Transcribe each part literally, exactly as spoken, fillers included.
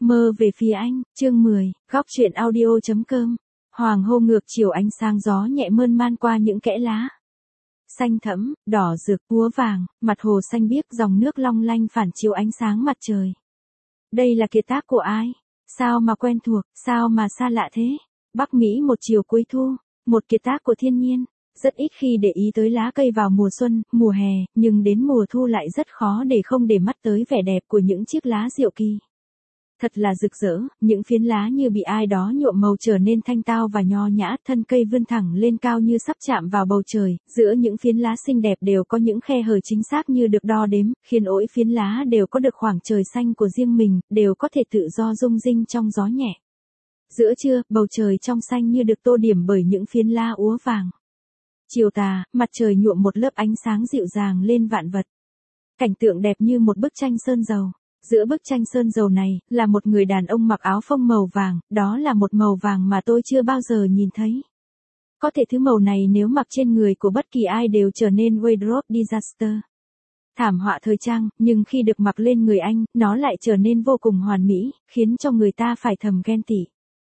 Mơ về phía anh, chương mười, góc truyện audio chấm com. Hoàng hôn ngược chiều, ánh sáng gió nhẹ mơn man qua những kẽ lá. Xanh thẫm, đỏ rực, úa vàng, mặt hồ xanh biếc, dòng nước long lanh phản chiếu ánh sáng mặt trời. Đây là kiệt tác của ai? Sao mà quen thuộc, sao mà xa lạ thế? Bắc Mỹ một chiều cuối thu, một kiệt tác của thiên nhiên. Rất ít khi để ý tới lá cây vào mùa xuân, mùa hè, nhưng đến mùa thu lại rất khó để không để mắt tới vẻ đẹp của những chiếc lá diệu kỳ. Thật là rực rỡ, những phiến lá như bị ai đó nhuộm màu trở nên thanh tao và nho nhã, thân cây vươn thẳng lên cao như sắp chạm vào bầu trời, giữa những phiến lá xinh đẹp đều có những khe hở chính xác như được đo đếm, khiến mỗi phiến lá đều có được khoảng trời xanh của riêng mình, đều có thể tự do rung rinh trong gió nhẹ. Giữa trưa, bầu trời trong xanh như được tô điểm bởi những phiến lá úa vàng. Chiều tà, mặt trời nhuộm một lớp ánh sáng dịu dàng lên vạn vật. Cảnh tượng đẹp như một bức tranh sơn dầu. Giữa bức tranh sơn dầu này, là một người đàn ông mặc áo phông màu vàng, đó là một màu vàng mà tôi chưa bao giờ nhìn thấy. Có thể thứ màu này nếu mặc trên người của bất kỳ ai đều trở nên wardrobe disaster. Thảm họa thời trang, nhưng khi được mặc lên người anh, nó lại trở nên vô cùng hoàn mỹ, khiến cho người ta phải thầm ghen tị.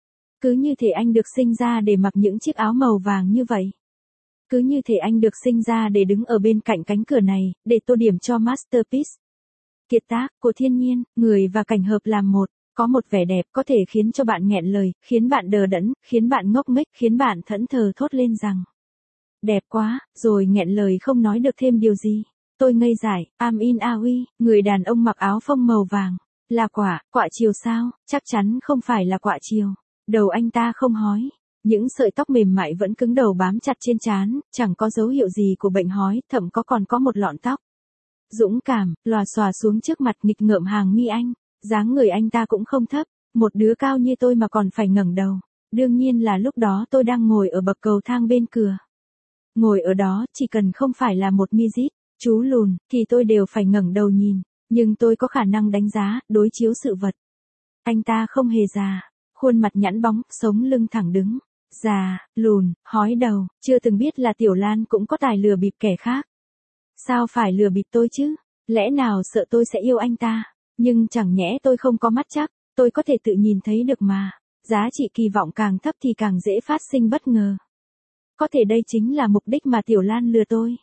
Cứ như thể anh được sinh ra để mặc những chiếc áo màu vàng như vậy. Cứ như thể anh được sinh ra để đứng ở bên cạnh cánh cửa này, để tô điểm cho masterpiece. Kiệt tác của thiên nhiên, người và cảnh hợp làm một, có một vẻ đẹp có thể khiến cho bạn nghẹn lời, khiến bạn đờ đẫn, khiến bạn ngốc nghếch, khiến bạn thẫn thờ thốt lên rằng đẹp quá, rồi nghẹn lời không nói được thêm điều gì. Tôi ngây dại, Amin Awi, người đàn ông mặc áo phông màu vàng, là quả, quạ chiều sao? Chắc chắn không phải là quạ chiều. Đầu anh ta không hói, những sợi tóc mềm mại vẫn cứng đầu bám chặt trên trán, chẳng có dấu hiệu gì của bệnh hói, thậm có còn có một lọn tóc. Dũng cảm, lòa xòa xuống trước mặt nghịch ngợm hàng mi anh, dáng người anh ta cũng không thấp, một đứa cao như tôi mà còn phải ngẩng đầu. Đương nhiên là lúc đó tôi đang ngồi ở bậc cầu thang bên cửa. Ngồi ở đó, chỉ cần không phải là một midget, chú lùn, thì tôi đều phải ngẩng đầu nhìn, nhưng tôi có khả năng đánh giá, đối chiếu sự vật. Anh ta không hề già, khuôn mặt nhẵn bóng, sống lưng thẳng đứng, già, lùn, hói đầu, chưa từng biết là Tiểu Lan cũng có tài lừa bịp kẻ khác. Sao phải lừa bịp tôi chứ? Lẽ nào sợ tôi sẽ yêu anh ta? Nhưng chẳng nhẽ tôi không có mắt chắc, tôi có thể tự nhìn thấy được mà. Giá trị kỳ vọng càng thấp thì càng dễ phát sinh bất ngờ. Có thể đây chính là mục đích mà Tiểu Lan lừa tôi.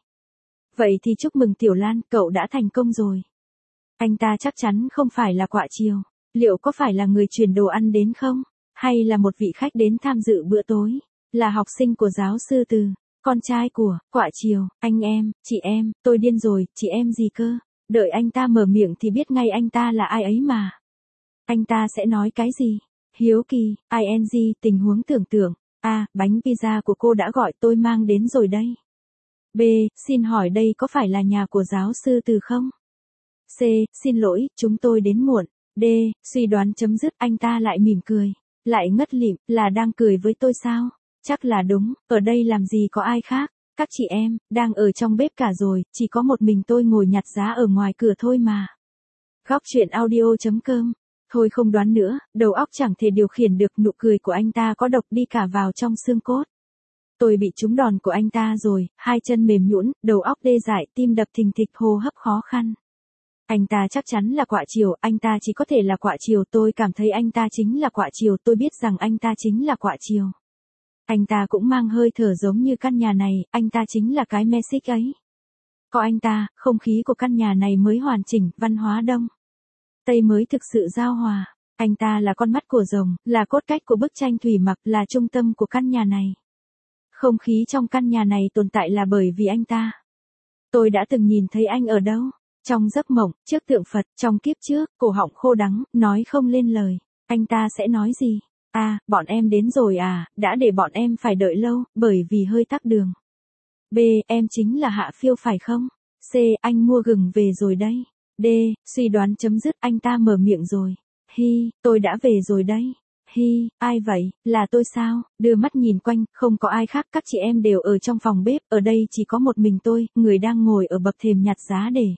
Vậy thì chúc mừng Tiểu Lan, cậu đã thành công rồi. Anh ta chắc chắn không phải là quạ chiều. Liệu có phải là người chuyển đồ ăn đến không? Hay là một vị khách đến tham dự bữa tối? Là học sinh của giáo sư Từ? Con trai của, quạ chiều, anh em, chị em, tôi điên rồi, chị em gì cơ? Đợi anh ta mở miệng thì biết ngay anh ta là ai ấy mà. Anh ta sẽ nói cái gì? Hiếu kỳ, ing, tình huống tưởng tượng. A, bánh pizza của cô đã gọi tôi mang đến rồi đây. B, xin hỏi đây có phải là nhà của giáo sư Từ không? C, xin lỗi, chúng tôi đến muộn. D, suy đoán chấm dứt, anh ta lại mỉm cười. Lại ngất lịm, là đang cười với tôi sao? Chắc là đúng, ở đây làm gì có ai khác, các chị em, đang ở trong bếp cả rồi, chỉ có một mình tôi ngồi nhặt giá ở ngoài cửa thôi mà. Góc truyện audio chấm com. Thôi không đoán nữa, đầu óc chẳng thể điều khiển được, nụ cười của anh ta có độc đi cả vào trong xương cốt. Tôi bị trúng đòn của anh ta rồi, hai chân mềm nhũn, đầu óc tê dại, tim đập thình thịch, hô hấp khó khăn. Anh ta chắc chắn là quạ chiều, anh ta chỉ có thể là quạ chiều, tôi cảm thấy anh ta chính là quạ chiều, tôi biết rằng anh ta chính là quạ chiều. Anh ta cũng mang hơi thở giống như căn nhà này, anh ta chính là cái Messi ấy. Có anh ta, không khí của căn nhà này mới hoàn chỉnh, văn hóa Đông Tây mới thực sự giao hòa. Anh ta là con mắt của rồng, là cốt cách của bức tranh thủy mặc, là trung tâm của căn nhà này. Không khí trong căn nhà này tồn tại là bởi vì anh ta. Tôi đã từng nhìn thấy anh ở đâu? Trong giấc mộng, trước tượng Phật, trong kiếp trước, cổ họng khô đắng, nói không lên lời. Anh ta sẽ nói gì? À, bọn em đến rồi à, đã để bọn em phải đợi lâu, bởi vì hơi tắc đường. B, em chính là Hạ Phiêu phải không? C, anh mua gừng về rồi đây. D, suy đoán chấm dứt, anh ta mở miệng rồi. Hi, tôi đã về rồi đây. Hi, ai vậy, là tôi sao? Đưa mắt nhìn quanh, không có ai khác, các chị em đều ở trong phòng bếp, ở đây chỉ có một mình tôi, người đang ngồi ở bậc thềm nhặt giá để.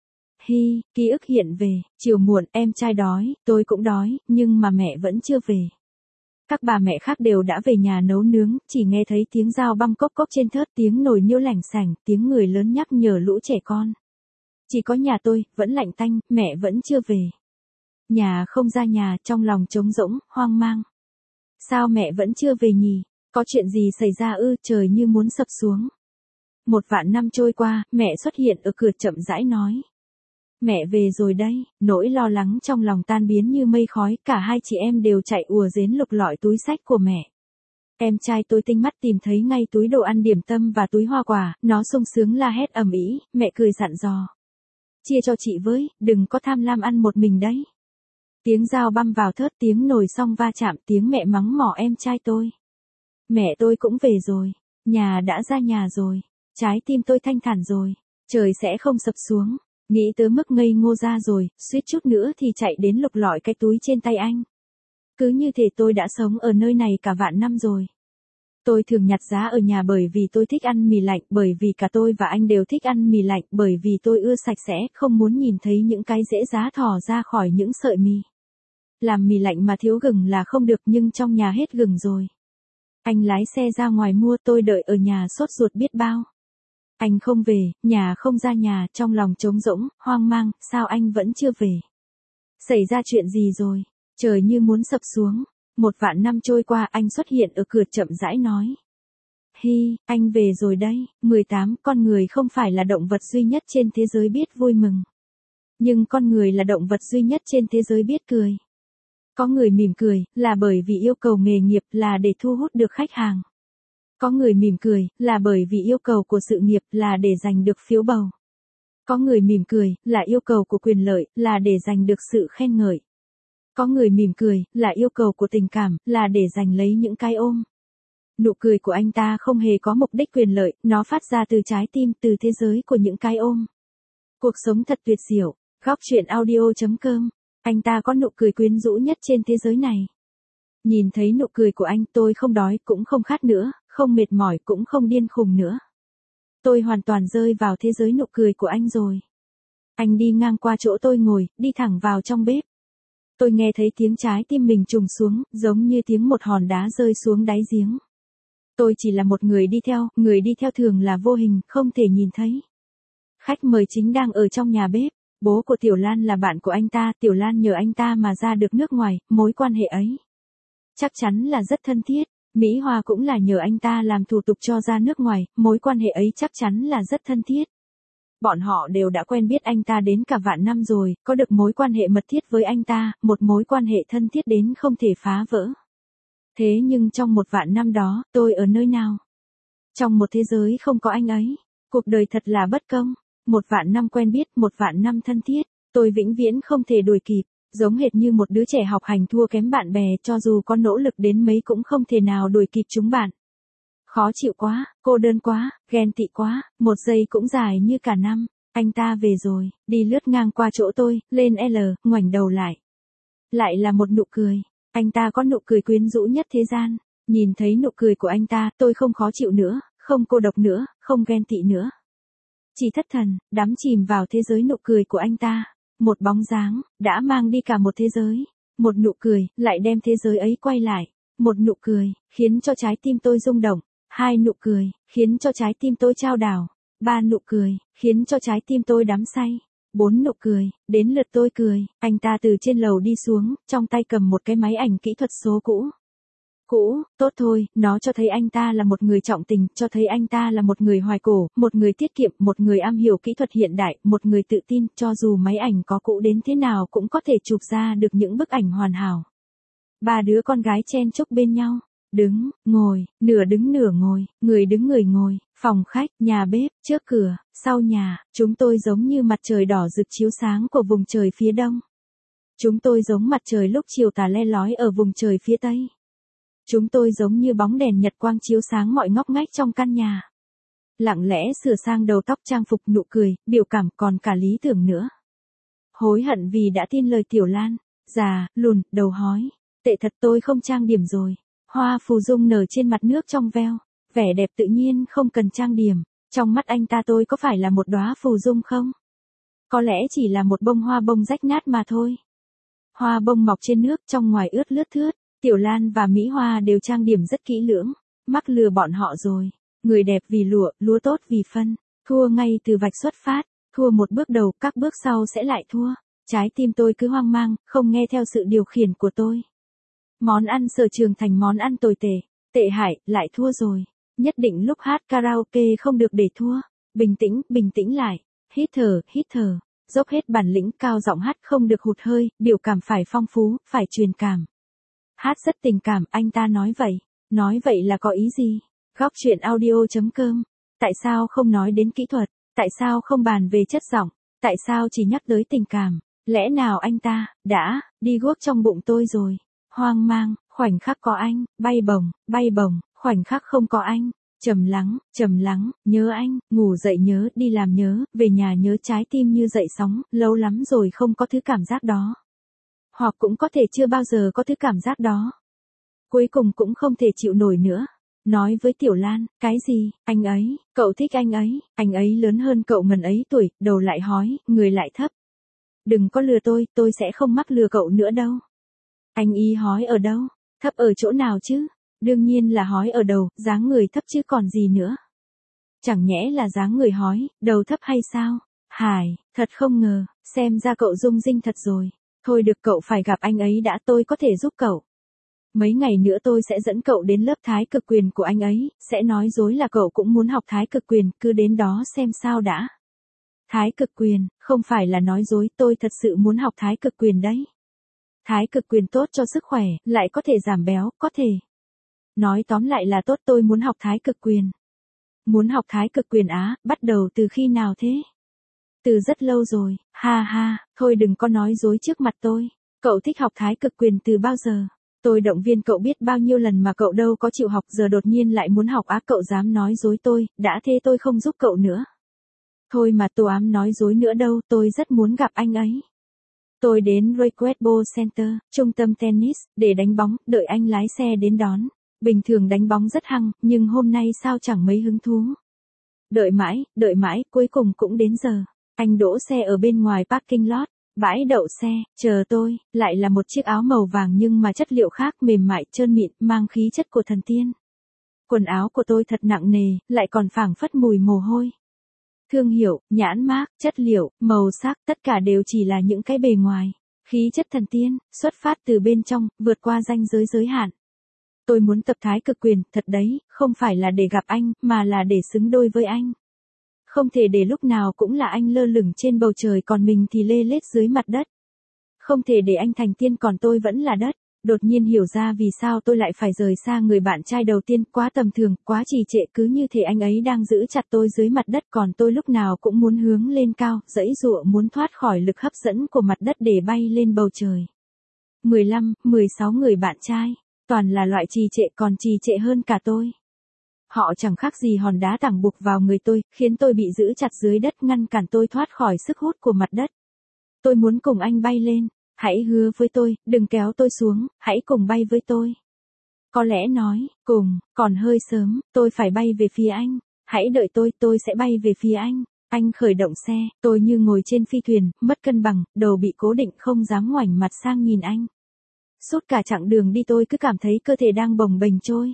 Hi, ký ức hiện về, chiều muộn, em trai đói, tôi cũng đói, nhưng mà mẹ vẫn chưa về. Các bà mẹ khác đều đã về nhà nấu nướng, chỉ nghe thấy tiếng dao băm cốc cốc trên thớt, tiếng nồi niêu lảnh sành, tiếng người lớn nhắc nhở lũ trẻ con. Chỉ có nhà tôi, vẫn lạnh tanh, mẹ vẫn chưa về. Nhà không ra nhà, trong lòng trống rỗng, hoang mang. Sao mẹ vẫn chưa về nhỉ? Có chuyện gì xảy ra ư? Trời như muốn sập xuống. Một vạn năm trôi qua, mẹ xuất hiện ở cửa chậm rãi nói. Mẹ về rồi đấy, nỗi lo lắng trong lòng tan biến như mây khói, cả hai chị em đều chạy ùa đến lục lọi túi xách của mẹ. Em trai tôi tinh mắt tìm thấy ngay túi đồ ăn điểm tâm và túi hoa quả, nó sung sướng la hét ầm ĩ, mẹ cười dặn dò. Chia cho chị với, đừng có tham lam ăn một mình đấy. Tiếng dao băm vào thớt, tiếng nồi xong va chạm, tiếng mẹ mắng mỏ em trai tôi. Mẹ tôi cũng về rồi, nhà đã ra nhà rồi, trái tim tôi thanh thản rồi, trời sẽ không sập xuống. Nghĩ tới mức ngây ngô ra rồi, suýt chút nữa thì chạy đến lục lọi cái túi trên tay anh. Cứ như thể tôi đã sống ở nơi này cả vạn năm rồi. Tôi thường nhặt giá ở nhà bởi vì tôi thích ăn mì lạnh, bởi vì cả tôi và anh đều thích ăn mì lạnh, bởi vì tôi ưa sạch sẽ, không muốn nhìn thấy những cái rễ giá thò ra khỏi những sợi mì. Làm mì lạnh mà thiếu gừng là không được, nhưng trong nhà hết gừng rồi. Anh lái xe ra ngoài mua, tôi đợi ở nhà sốt ruột biết bao. Anh không về, nhà không ra nhà, trong lòng trống rỗng, hoang mang, sao anh vẫn chưa về? Xảy ra chuyện gì rồi? Trời như muốn sập xuống. Một vạn năm trôi qua, anh xuất hiện ở cửa chậm rãi nói. Hi, anh về rồi đấy. mười tám Con người không phải là động vật duy nhất trên thế giới biết vui mừng. Nhưng con người là động vật duy nhất trên thế giới biết cười. Có người mỉm cười, là bởi vì yêu cầu nghề nghiệp, là để thu hút được khách hàng. Có người mỉm cười, là bởi vì yêu cầu của sự nghiệp, là để giành được phiếu bầu. Có người mỉm cười, là yêu cầu của quyền lợi, là để giành được sự khen ngợi. Có người mỉm cười, là yêu cầu của tình cảm, là để giành lấy những cái ôm. Nụ cười của anh ta không hề có mục đích quyền lợi, nó phát ra từ trái tim, từ thế giới của những cái ôm. Cuộc sống thật tuyệt diệu. Góc truyện audio chấm com. Anh ta có nụ cười quyến rũ nhất trên thế giới này. Nhìn thấy nụ cười của anh, tôi không đói, cũng không khát nữa, không mệt mỏi, cũng không điên khùng nữa. Tôi hoàn toàn rơi vào thế giới nụ cười của anh rồi. Anh đi ngang qua chỗ tôi ngồi, đi thẳng vào trong bếp. Tôi nghe thấy tiếng trái tim mình trùng xuống, giống như tiếng một hòn đá rơi xuống đáy giếng. Tôi chỉ là một người đi theo, người đi theo thường là vô hình, không thể nhìn thấy. Khách mời chính đang ở trong nhà bếp. Bố của Tiểu Lan là bạn của anh ta, Tiểu Lan nhờ anh ta mà ra được nước ngoài, mối quan hệ ấy chắc chắn là rất thân thiết. Mỹ Hoa cũng là nhờ anh ta làm thủ tục cho ra nước ngoài, mối quan hệ ấy chắc chắn là rất thân thiết. Bọn họ đều đã quen biết anh ta đến cả vạn năm rồi, có được mối quan hệ mật thiết với anh ta, một mối quan hệ thân thiết đến không thể phá vỡ. Thế nhưng trong một vạn năm đó, tôi ở nơi nào? Trong một thế giới không có anh ấy. Cuộc đời thật là bất công. Một vạn năm quen biết, một vạn năm thân thiết, tôi vĩnh viễn không thể đuổi kịp, giống hệt như một đứa trẻ học hành thua kém bạn bè, cho dù có nỗ lực đến mấy cũng không thể nào đuổi kịp chúng bạn. Khó chịu quá, cô đơn quá, ghen tị quá, một giây cũng dài như cả năm. Anh ta về rồi, đi lướt ngang qua chỗ tôi, lên L, ngoảnh đầu lại. Lại là một nụ cười, anh ta có nụ cười quyến rũ nhất thế gian. Nhìn thấy nụ cười của anh ta, tôi không khó chịu nữa, không cô độc nữa, không ghen tị nữa. Chỉ thất thần, đắm chìm vào thế giới nụ cười của anh ta. Một bóng dáng, đã mang đi cả một thế giới. Một nụ cười, lại đem thế giới ấy quay lại. Một nụ cười, khiến cho trái tim tôi rung động. Hai nụ cười, khiến cho trái tim tôi chao đảo. Ba nụ cười, khiến cho trái tim tôi đắm say. Bốn nụ cười, đến lượt tôi cười. Anh ta từ trên lầu đi xuống, trong tay cầm một cái máy ảnh kỹ thuật số cũ. Cũ, tốt thôi, nó cho thấy anh ta là một người trọng tình, cho thấy anh ta là một người hoài cổ, một người tiết kiệm, một người am hiểu kỹ thuật hiện đại, một người tự tin, cho dù máy ảnh có cũ đến thế nào cũng có thể chụp ra được những bức ảnh hoàn hảo. Ba đứa con gái chen chúc bên nhau, đứng, ngồi, nửa đứng nửa ngồi, người đứng người ngồi, phòng khách, nhà bếp, trước cửa, sau nhà, chúng tôi giống như mặt trời đỏ rực chiếu sáng của vùng trời phía đông. Chúng tôi giống mặt trời lúc chiều tà le lói ở vùng trời phía tây. Chúng tôi giống như bóng đèn nhật quang chiếu sáng mọi ngóc ngách trong căn nhà. Lặng lẽ sửa sang đầu tóc, trang phục, nụ cười, biểu cảm, còn cả lý tưởng nữa. Hối hận vì đã tin lời Tiểu Lan. Già, lùn, đầu hói. Tệ thật, tôi không trang điểm rồi. Hoa phù dung nở trên mặt nước trong veo. Vẻ đẹp tự nhiên không cần trang điểm. Trong mắt anh ta tôi có phải là một đóa phù dung không? Có lẽ chỉ là một bông hoa bông rách nát mà thôi. Hoa bông mọc trên nước, trong ngoài ướt lướt thướt. Tiểu Lan và Mỹ Hoa đều trang điểm rất kỹ lưỡng, mắc lừa bọn họ rồi. Người đẹp vì lụa, lúa tốt vì phân, thua ngay từ vạch xuất phát, thua một bước đầu, các bước sau sẽ lại thua. Trái tim tôi cứ hoang mang, không nghe theo sự điều khiển của tôi. Món ăn sở trường thành món ăn tồi tệ, tệ hại, lại thua rồi. Nhất định lúc hát karaoke không được để thua. Bình tĩnh, bình tĩnh lại. Hít thở, hít thở. Dốc hết bản lĩnh, cao giọng hát không được hụt hơi, biểu cảm phải phong phú, phải truyền cảm. Hát rất tình cảm, anh ta nói vậy. Nói vậy là có ý gì? Góc chuyện audio chấm com. Tại sao không nói đến kỹ thuật? Tại sao không bàn về chất giọng? Tại sao chỉ nhắc tới tình cảm? Lẽ nào anh ta, đã, đi guốc trong bụng tôi rồi? Hoang mang, khoảnh khắc có anh, bay bổng, bay bổng, khoảnh khắc không có anh. Trầm lắng, trầm lắng, nhớ anh, ngủ dậy nhớ, đi làm nhớ, về nhà nhớ, trái tim như dậy sóng, lâu lắm rồi không có thứ cảm giác đó. Hoặc cũng có thể chưa bao giờ có thứ cảm giác đó. Cuối cùng cũng không thể chịu nổi nữa. Nói với Tiểu Lan, cái gì, anh ấy, cậu thích anh ấy, anh ấy lớn hơn cậu ngần ấy tuổi, đầu lại hói, người lại thấp. Đừng có lừa tôi, tôi sẽ không mắc lừa cậu nữa đâu. Anh ý hói ở đâu? Thấp ở chỗ nào chứ? Đương nhiên là hói ở đầu, dáng người thấp chứ còn gì nữa. Chẳng nhẽ là dáng người hói, đầu thấp hay sao? Hài, thật không ngờ, xem ra cậu rung rinh thật rồi. Thôi được, cậu phải gặp anh ấy đã, tôi có thể giúp cậu. Mấy ngày nữa tôi sẽ dẫn cậu đến lớp thái cực quyền của anh ấy, sẽ nói dối là cậu cũng muốn học thái cực quyền, cứ đến đó xem sao đã. Thái cực quyền, không phải là nói dối, tôi thật sự muốn học thái cực quyền đấy. Thái cực quyền tốt cho sức khỏe, lại có thể giảm béo, có thể. Nói tóm lại là tốt, tôi muốn học thái cực quyền. Muốn học thái cực quyền á, bắt đầu từ khi nào thế? Từ rất lâu rồi, ha ha, thôi đừng có nói dối trước mặt tôi. Cậu thích học thái cực quyền từ bao giờ? Tôi động viên cậu biết bao nhiêu lần mà cậu đâu có chịu học, giờ đột nhiên lại muốn học á, cậu dám nói dối tôi, đã thế tôi không giúp cậu nữa. Thôi mà tô ám nói dối nữa đâu, tôi rất muốn gặp anh ấy. Tôi đến Racquetball Center, trung tâm tennis, để đánh bóng, đợi anh lái xe đến đón. Bình thường đánh bóng rất hăng, nhưng hôm nay sao chẳng mấy hứng thú. Đợi mãi, đợi mãi, cuối cùng cũng đến giờ. Anh đỗ xe ở bên ngoài parking lot, bãi đậu xe, chờ tôi, lại là một chiếc áo màu vàng nhưng mà chất liệu khác, mềm mại, trơn mịn, mang khí chất của thần tiên. Quần áo của tôi thật nặng nề, lại còn phảng phất mùi mồ hôi. Thương hiệu, nhãn mác, chất liệu, màu sắc, tất cả đều chỉ là những cái bề ngoài. Khí chất thần tiên, xuất phát từ bên trong, vượt qua ranh giới giới hạn. Tôi muốn tập thái cực quyền, thật đấy, không phải là để gặp anh, mà là để xứng đôi với anh. Không thể để lúc nào cũng là anh lơ lửng trên bầu trời còn mình thì lê lết dưới mặt đất. Không thể để anh thành tiên còn tôi vẫn là đất. Đột nhiên hiểu ra vì sao tôi lại phải rời xa người bạn trai đầu tiên, quá tầm thường, quá trì trệ, cứ như thể anh ấy đang giữ chặt tôi dưới mặt đất còn tôi lúc nào cũng muốn hướng lên cao, giãy giụa muốn thoát khỏi lực hấp dẫn của mặt đất để bay lên bầu trời. mười lăm, mười sáu người bạn trai, toàn là loại trì trệ, còn trì trệ hơn cả tôi. Họ chẳng khác gì hòn đá tảng buộc vào người tôi, khiến tôi bị giữ chặt dưới đất, ngăn cản tôi thoát khỏi sức hút của mặt đất. Tôi muốn cùng anh bay lên. Hãy hứa với tôi, đừng kéo tôi xuống, hãy cùng bay với tôi. Có lẽ nói, cùng, còn hơi sớm, tôi phải bay về phía anh. Hãy đợi tôi, tôi sẽ bay về phía anh. Anh khởi động xe, tôi như ngồi trên phi thuyền, mất cân bằng, đầu bị cố định, không dám ngoảnh mặt sang nhìn anh. Suốt cả chặng đường đi tôi cứ cảm thấy cơ thể đang bồng bềnh trôi.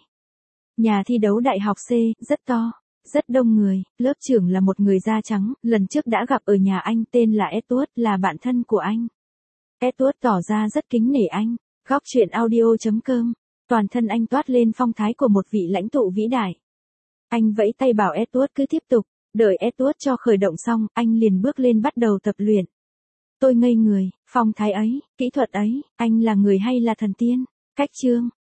Nhà thi đấu đại học C, rất to, rất đông người, lớp trưởng là một người da trắng, lần trước đã gặp ở nhà anh, tên là Edward, là bạn thân của anh. Edward tỏ ra rất kính nể anh. Góc chuyện audio chấm com. Toàn thân anh toát lên phong thái của một vị lãnh tụ vĩ đại. Anh vẫy tay bảo Edward cứ tiếp tục. Đợi Edward cho khởi động xong, anh liền bước lên bắt đầu tập luyện. Tôi ngây người, phong thái ấy, kỹ thuật ấy, anh là người hay là thần tiên? Cách chương.